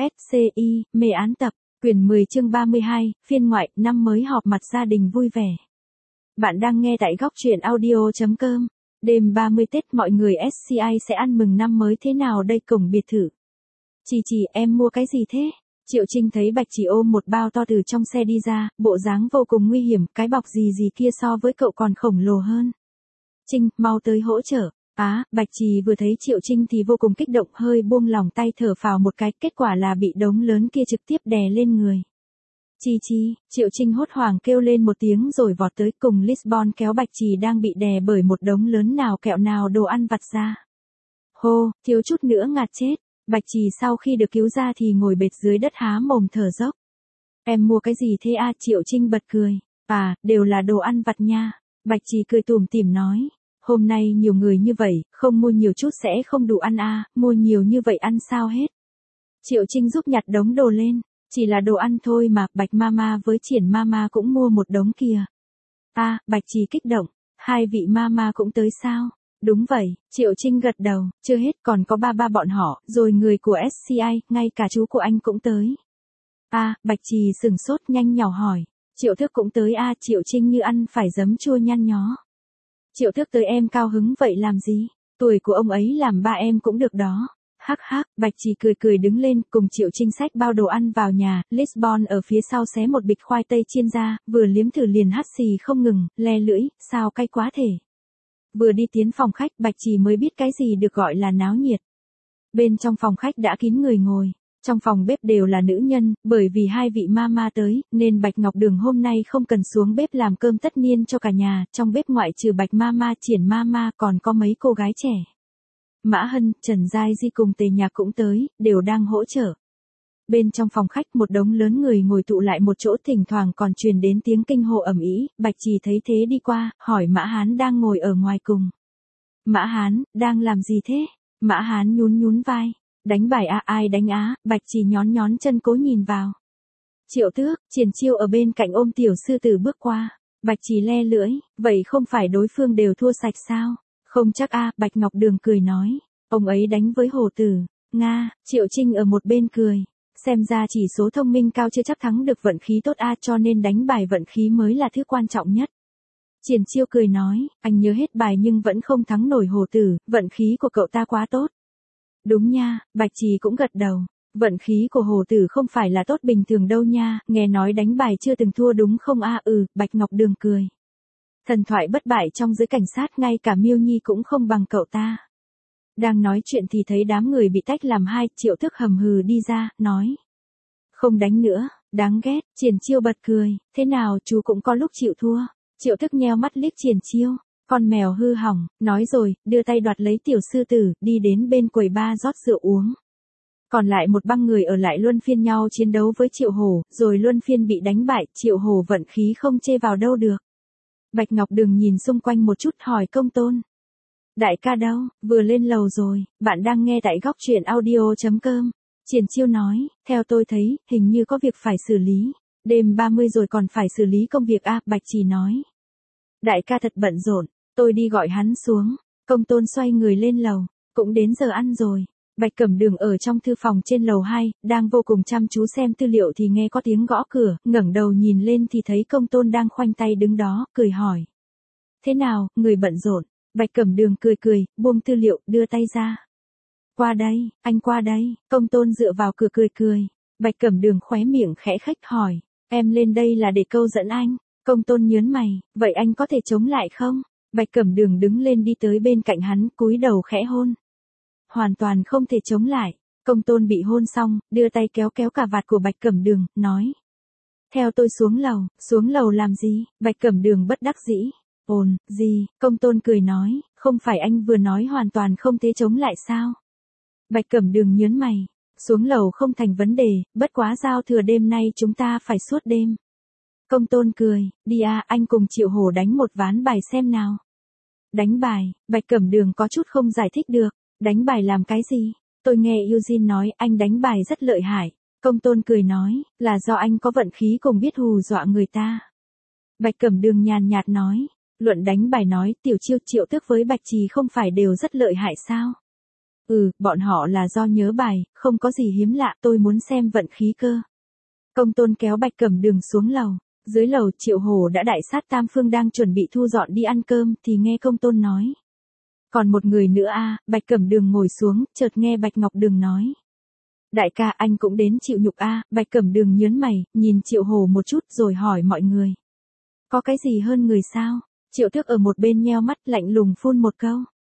SCI, mê án tập, quyển 10 chương 32, phiên ngoại, năm mới họp mặt gia đình vui vẻ. Bạn đang nghe tại góc truyện audio.com. Đêm 30 Tết mọi người SCI sẽ ăn mừng năm mới thế nào đây cổng biệt thự. Chị em mua cái gì thế? Triệu Trinh thấy Bạch Chỉ ôm một bao to từ trong xe đi ra, bộ dáng vô cùng nguy hiểm, cái bọc gì kia so với cậu còn khổng lồ hơn. Trinh, mau tới hỗ trợ. Bạch Trì vừa thấy Triệu Trinh thì vô cùng kích động, hơi buông lỏng tay thở phào một cái, kết quả là bị đống lớn kia trực tiếp đè lên người. Triệu Trinh hốt hoảng kêu lên một tiếng rồi vọt tới cùng Lisbon kéo Bạch Trì đang bị đè bởi một đống lớn nào kẹo nào đồ ăn vặt ra. Hô, thiếu chút nữa ngạt chết. Bạch Trì sau khi được cứu ra thì ngồi bệt dưới đất há mồm thở dốc. Em mua cái gì thế à? Triệu Trinh bật cười. Đều là đồ ăn vặt nha. Bạch Trì cười tủm tỉm nói. Hôm nay nhiều người như vậy, không mua nhiều chút sẽ không đủ ăn mua nhiều như vậy ăn sao hết. Triệu Trinh giúp nhặt đống đồ lên, chỉ là đồ ăn thôi mà, Bạch Mama với Triển Mama cũng mua một đống kìa. Bạch Trì kích động, hai vị Mama cũng tới sao? Đúng vậy, Triệu Trinh gật đầu, chưa hết còn có ba bọn họ, rồi người của SCI, ngay cả chú của anh cũng tới. Bạch Trì sửng sốt nhanh nhỏ hỏi, Triệu Thức cũng tới Triệu Trinh như ăn phải giấm chua nhăn nhó. Triệu Thức tới em cao hứng vậy làm gì? Tuổi của ông ấy làm ba em cũng được đó. Hắc, Bạch Trì cười đứng lên cùng Triệu Trinh xách bao đồ ăn vào nhà, Lisbon ở phía sau xé một bịch khoai tây chiên ra, vừa liếm thử liền hắt xì không ngừng, le lưỡi, sao cay quá thể. Vừa đi tiến phòng khách Bạch Trì mới biết cái gì được gọi là náo nhiệt. Bên trong phòng khách đã kín người ngồi. Trong phòng bếp đều là nữ nhân, bởi vì hai vị mama tới, nên Bạch Ngọc Đường hôm nay không cần xuống bếp làm cơm tất niên cho cả nhà, trong bếp ngoại trừ Bạch Mama, Triển Mama còn có mấy cô gái trẻ. Mã Hân, Trần Giai Di cùng Tề Nhạc cũng tới, đều đang hỗ trợ. Bên trong phòng khách một đống lớn người ngồi tụ lại một chỗ, thỉnh thoảng còn truyền đến tiếng kinh hô ầm ĩ. Bạch Trì thấy thế đi qua, hỏi Mã Hán đang ngồi ở ngoài cùng. Mã Hán, đang làm gì thế? Mã Hán nhún vai. Đánh bài ai đánh Bạch Trì nhón chân cố nhìn vào. Triệu Tước, Triển Chiêu ở bên cạnh ôm tiểu sư tử bước qua. Bạch Trì le lưỡi, vậy không phải đối phương đều thua sạch sao? Không chắc Bạch Ngọc Đường cười nói. Ông ấy đánh với hổ tử. Nga, Triệu Trinh ở một bên cười. Xem ra chỉ số thông minh cao chưa chắc thắng được vận khí tốt cho nên đánh bài vận khí mới là thứ quan trọng nhất. Triển Chiêu cười nói, anh nhớ hết bài nhưng vẫn không thắng nổi hổ tử, vận khí của cậu ta quá tốt. Đúng nha, Bạch Trì cũng gật đầu. Vận khí của hổ tử không phải là tốt bình thường đâu nha, nghe nói đánh bài chưa từng thua đúng không Bạch Ngọc Đường cười. Thần thoại bất bại trong giới cảnh sát, ngay cả Miêu Nhi cũng không bằng cậu ta. Đang nói chuyện thì thấy đám người bị tách làm hai, Triệu Thức hầm hừ đi ra, nói. Không đánh nữa, đáng ghét. Triển Chiêu bật cười, thế nào chú cũng có lúc chịu thua. Triệu Thức nheo mắt liếc Triển Chiêu. Con mèo hư hỏng, nói rồi, đưa tay đoạt lấy tiểu sư tử, đi đến bên quầy bar rót rượu uống. Còn lại một băng người ở lại luân phiên nhau chiến đấu với Triệu Hổ, rồi luân phiên bị đánh bại, Triệu Hổ vận khí không chê vào đâu được. Bạch Ngọc Đường nhìn xung quanh một chút hỏi Công Tôn. Đại ca đâu, vừa lên lầu rồi, bạn đang nghe tại góc truyện audio.com. Triển Chiêu nói, theo tôi thấy, hình như có việc phải xử lý. Đêm 30 rồi còn phải xử lý công việc Bạch Trì nói. Đại ca thật bận rộn. Tôi đi gọi hắn xuống. Công Tôn xoay người lên lầu. Cũng đến giờ ăn rồi. Bạch Cẩm Đường ở trong thư phòng trên lầu 2, đang vô cùng chăm chú xem tư liệu thì nghe có tiếng gõ cửa, ngẩng đầu nhìn lên thì thấy Công Tôn đang khoanh tay đứng đó, cười hỏi. Thế nào, người bận rộn? Bạch Cẩm Đường cười, buông tư liệu, đưa tay ra. Qua đây, anh qua đây. Công Tôn dựa vào cửa cười. Bạch Cẩm Đường khóe miệng khẽ khách hỏi. Em lên đây là để câu dẫn anh. Công Tôn nhớn mày, vậy anh có thể chống lại không? Bạch Cẩm Đường đứng lên đi tới bên cạnh hắn, cúi đầu khẽ hôn. Hoàn toàn không thể chống lại. Công Tôn bị hôn xong, đưa tay kéo cà vạt của Bạch Cẩm Đường, nói. Theo tôi xuống lầu làm gì? Bạch Cẩm Đường bất đắc dĩ. Gì? Công Tôn cười nói, không phải anh vừa nói hoàn toàn không thể chống lại sao? Bạch Cẩm Đường nhớn mày, xuống lầu không thành vấn đề, bất quá giao thừa đêm nay chúng ta phải suốt đêm. Công Tôn cười, đi anh cùng Triệu Hổ đánh một ván bài xem nào. Đánh bài, Bạch Cẩm Đường có chút không giải thích được, đánh bài làm cái gì? Tôi nghe Eugene nói anh đánh bài rất lợi hại. Công Tôn cười nói, là do anh có vận khí cùng biết hù dọa người ta. Bạch Cẩm Đường nhàn nhạt nói, luận đánh bài nói Tiểu Chiêu, Triệu Tước với Bạch Trì không phải đều rất lợi hại sao? Bọn họ là do nhớ bài, không có gì hiếm lạ, tôi muốn xem vận khí cơ. Công Tôn kéo Bạch Cẩm Đường xuống lầu. Dưới lầu Triệu Hổ đã đại sát tam phương đang chuẩn bị thu dọn đi ăn cơm thì nghe Công Tôn nói. Còn một người nữa Bạch Cẩm Đường ngồi xuống, chợt nghe Bạch Ngọc Đường nói. Đại ca anh cũng đến chịu nhục Bạch Cẩm Đường nhớn mày, nhìn Triệu Hổ một chút rồi hỏi mọi người. Có cái gì hơn người sao? Triệu Tước ở một bên nheo mắt lạnh lùng phun một câu.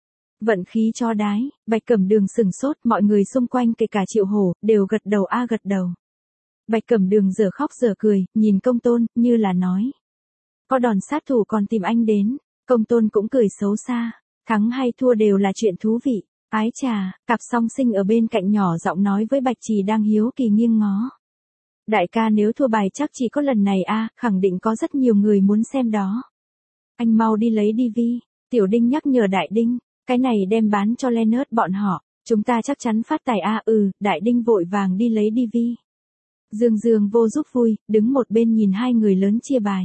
Vận khí cho đái, Bạch Cẩm Đường sừng sốt, mọi người xung quanh kể cả Triệu Hổ, đều gật đầu gật đầu. Bạch Cẩm Đường giờ khóc giờ cười, nhìn Công Tôn, như là nói. Có đòn sát thủ còn tìm anh đến. Công Tôn cũng cười xấu xa. Thắng hay thua đều là chuyện thú vị. Ái chà, cặp song sinh ở bên cạnh nhỏ giọng nói với Bạch Trì đang hiếu kỳ nghiêng ngó. Đại ca nếu thua bài chắc chỉ có lần này khẳng định có rất nhiều người muốn xem đó. Anh mau đi lấy DV. Tiểu Đinh nhắc nhở Đại Đinh. Cái này đem bán cho Leonard bọn họ. Chúng ta chắc chắn phát tài Đại Đinh vội vàng đi lấy DV. Dương Dương vô giúp vui, đứng một bên nhìn hai người lớn chia bài.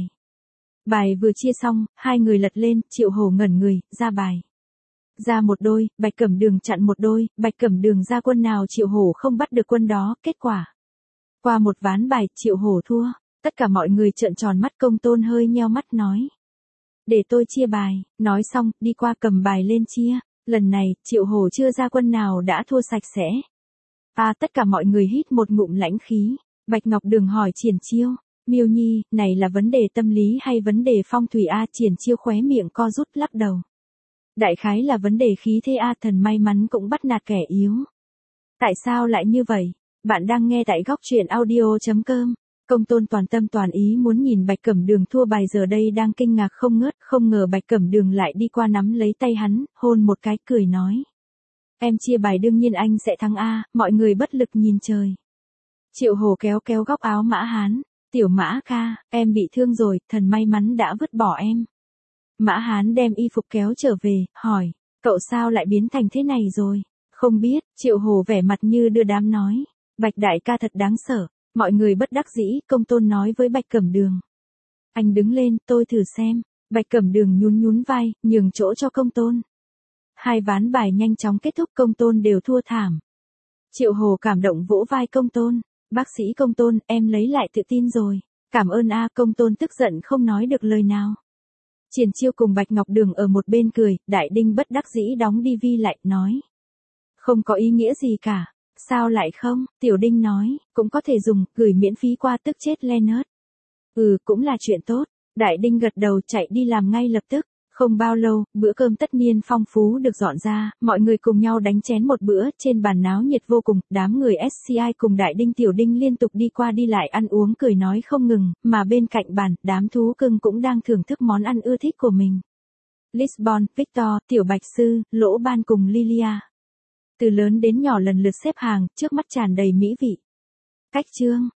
Bài vừa chia xong, hai người lật lên, Triệu Hổ ngẩn người, ra bài. Ra một đôi, Bạch Cẩm Đường chặn một đôi, Bạch Cẩm Đường ra quân nào Triệu Hổ không bắt được quân đó, kết quả. Qua một ván bài, Triệu Hổ thua, tất cả mọi người trợn tròn mắt. Công Tôn hơi nheo mắt nói. Để tôi chia bài, nói xong, đi qua cầm bài lên chia, lần này, Triệu Hổ chưa ra quân nào đã thua sạch sẽ. Tất cả mọi người hít một ngụm lãnh khí. Bạch Ngọc Đường hỏi Triển Chiêu, Miêu Nhi, này là vấn đề tâm lý hay vấn đề phong thủy Triển Chiêu khóe miệng co rút lắc đầu. Đại khái là vấn đề khí thế thần may mắn cũng bắt nạt kẻ yếu. Tại sao lại như vậy? Bạn đang nghe tại góc truyện audio.com. Công Tôn toàn tâm toàn ý muốn nhìn Bạch Cẩm Đường thua bài giờ đây đang kinh ngạc không ngớt, không ngờ Bạch Cẩm Đường lại đi qua nắm lấy tay hắn, hôn một cái cười nói. Em chia bài đương nhiên anh sẽ thắng mọi người bất lực nhìn trời. Triệu Hổ kéo kéo góc áo Mã Hán, tiểu Mã ca, em bị thương rồi, thần may mắn đã vứt bỏ em. Mã Hán đem y phục kéo trở về, hỏi, cậu sao lại biến thành thế này rồi? Không biết, Triệu Hổ vẻ mặt như đưa đám nói, Bạch đại ca thật đáng sợ, mọi người bất đắc dĩ. Công Tôn nói với Bạch Cẩm Đường. Anh đứng lên, tôi thử xem. Bạch Cẩm Đường nhún nhún vai, nhường chỗ cho Công Tôn. Hai ván bài nhanh chóng kết thúc, Công Tôn đều thua thảm. Triệu Hổ cảm động vỗ vai Công Tôn. Bác sĩ Công Tôn, em lấy lại tự tin rồi. Cảm ơn Công Tôn tức giận không nói được lời nào. Triển Chiêu cùng Bạch Ngọc Đường ở một bên cười, Đại Đinh bất đắc dĩ đóng DV lại, nói. Không có ý nghĩa gì cả. Sao lại không? Tiểu Đinh nói, cũng có thể dùng, gửi miễn phí qua tức chết Leonard. Cũng là chuyện tốt. Đại Đinh gật đầu chạy đi làm ngay lập tức. Không bao lâu, bữa cơm tất niên phong phú được dọn ra, mọi người cùng nhau đánh chén một bữa, trên bàn náo nhiệt vô cùng, đám người SCI cùng Đại Đinh Tiểu Đinh liên tục đi qua đi lại ăn uống cười nói không ngừng, mà bên cạnh bàn, đám thú cưng cũng đang thưởng thức món ăn ưa thích của mình. Lisbon, Victor, Tiểu Bạch Sư, Lỗ Ban cùng Lilia. Từ lớn đến nhỏ lần lượt xếp hàng, trước mắt tràn đầy mỹ vị. Cách chương